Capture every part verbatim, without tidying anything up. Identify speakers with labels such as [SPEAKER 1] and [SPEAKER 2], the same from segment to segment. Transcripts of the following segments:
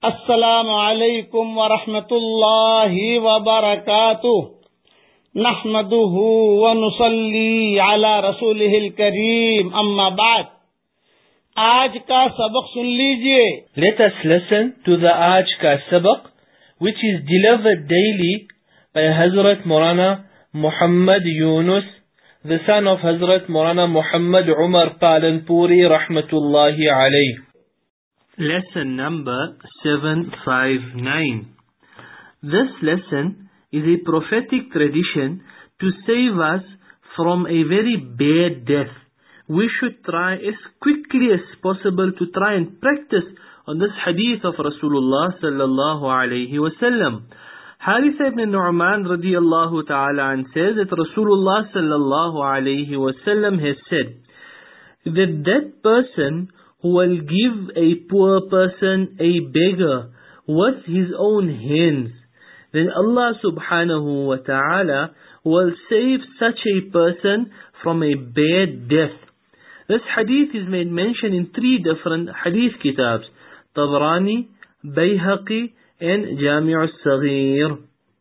[SPEAKER 1] السلام عليكم ورحمة الله وبركاته نحمده ونصلي على رسوله الكريم أما بعد आज का सबक सुन लीजिए.
[SPEAKER 2] Let us listen to the Aaj ka sabaq, which is delivered daily by Hazrat Maulana Muhammad Yunus, the son of Hazrat Maulana Muhammad Umar Palanpuri rahmatullahi alayh.
[SPEAKER 3] Lesson number seven fifty-nine. This lesson is a prophetic tradition to save us from a very bad death. We should try as quickly as possible to try and practice on this hadith of Rasulullah sallallahu alayhi wasallam. Haritha ibn Nu'man radiyallahu ta'ala an says that Rasulullah sallallahu alayhi wasallam has said that that person who will give a poor person, a beggar, with his own hands, then Allah subhanahu wa ta'ala will save such a person from a bad death. This hadith is made mention in three different hadith kitabs: Tabrani, Bayhaqi, and Jami' al-Saghir.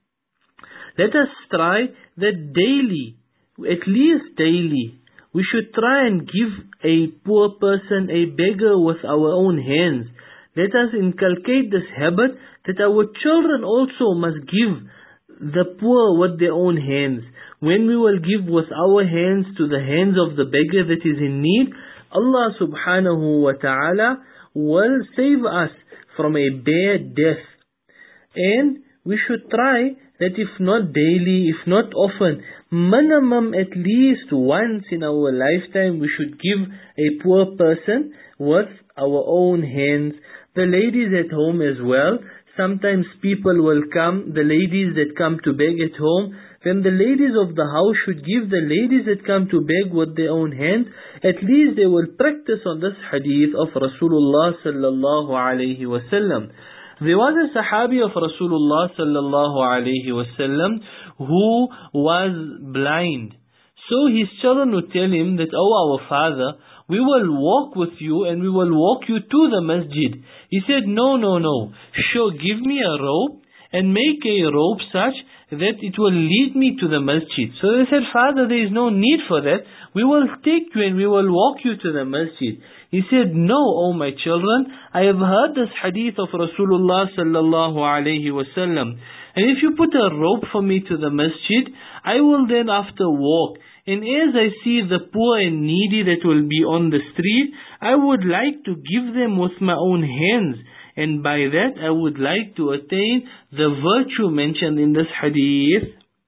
[SPEAKER 3] Let us try that daily, at least daily, we should try and give a poor person, a beggar, with our own hands. Let us inculcate this habit that our children also must give the poor with their own hands. When we will give with our hands to the hands of the beggar that is in need, Allah subhanahu wa ta'ala will save us from a bad death. And we should try that if not daily, if not often, minimum at least once in our lifetime, we should give a poor person with our own hands. The ladies at home as well. Sometimes people will come, the ladies that come to beg at home, then the ladies of the house should give the ladies that come to beg with their own hands. At least they will practice on this hadith of Rasulullah sallallahu alayhi wasallam. There was a Sahabi of Rasulullah sallallahu alayhi wasallam who was blind. So his children would tell him that, "Oh, our father, we will walk with you and we will walk you to the masjid." He said, "No, no, no. Sure, give me a rope and make a rope such that it will lead me to the masjid." So they said, "Father, there is no need for that. We will take you and we will walk you to the masjid." He said, "No, oh my children, I have heard this hadith of Rasulullah sallallahu alayhi wasallam. And if you put a rope for me to the masjid, I will then after walk. And as I see the poor and needy that will be on the street, I would like to give them with my own hands. And by that I would like to attain the virtue mentioned in this hadith."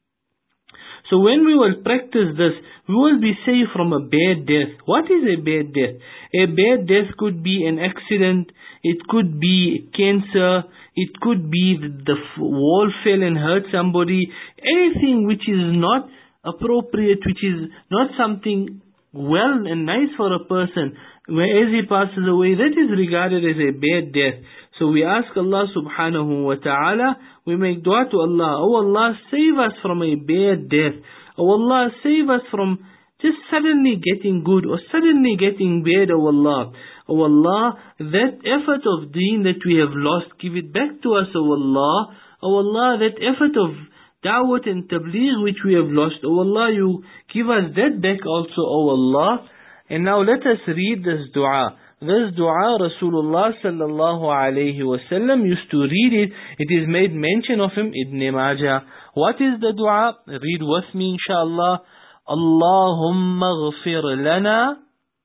[SPEAKER 3] So when we will practice this, we will be saved from a bad death. What is a bad death? A bad death could be an accident, it could be cancer, it could be the wall fell and hurt somebody, anything which is not appropriate, which is not something well and nice for a person, where as he passes away, that is regarded as a bad death. So we ask Allah subhanahu wa ta'ala, we make dua to Allah, "Oh Allah, save us from a bad death. Oh Allah, save us from just suddenly getting good or suddenly getting bad, oh Allah. Oh Allah, that effort of deen that we have lost, give it back to us, oh Allah. Oh Allah, that effort of da'wat and tabligh which we have lost, oh Allah, you give us that back also, oh Allah." And now let us read this dua. This dua Rasulullah sallallahu alayhi wasallam used to read it. It is made mention of him in Ibn Majah. What is the dua? Read with me inshallah. Allahumma ghfir lana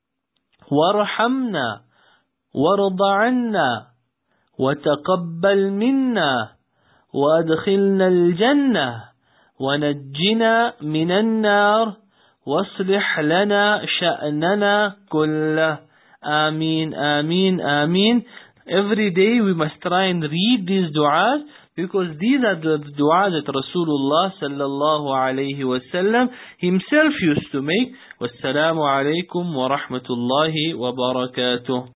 [SPEAKER 3] warhamna warda anna wa taqabbal minna wa adkhilna al-jannah wa najjina minan nar waslih lana sha'nana kullah. Ameen, Ameen, Ameen. Every day we must try and read these du'as, because these are the du'as that Rasulullah sallallahu alayhi wasallam himself used to make. Wassalamu alaykum wa rahmatullahi wa barakatuh.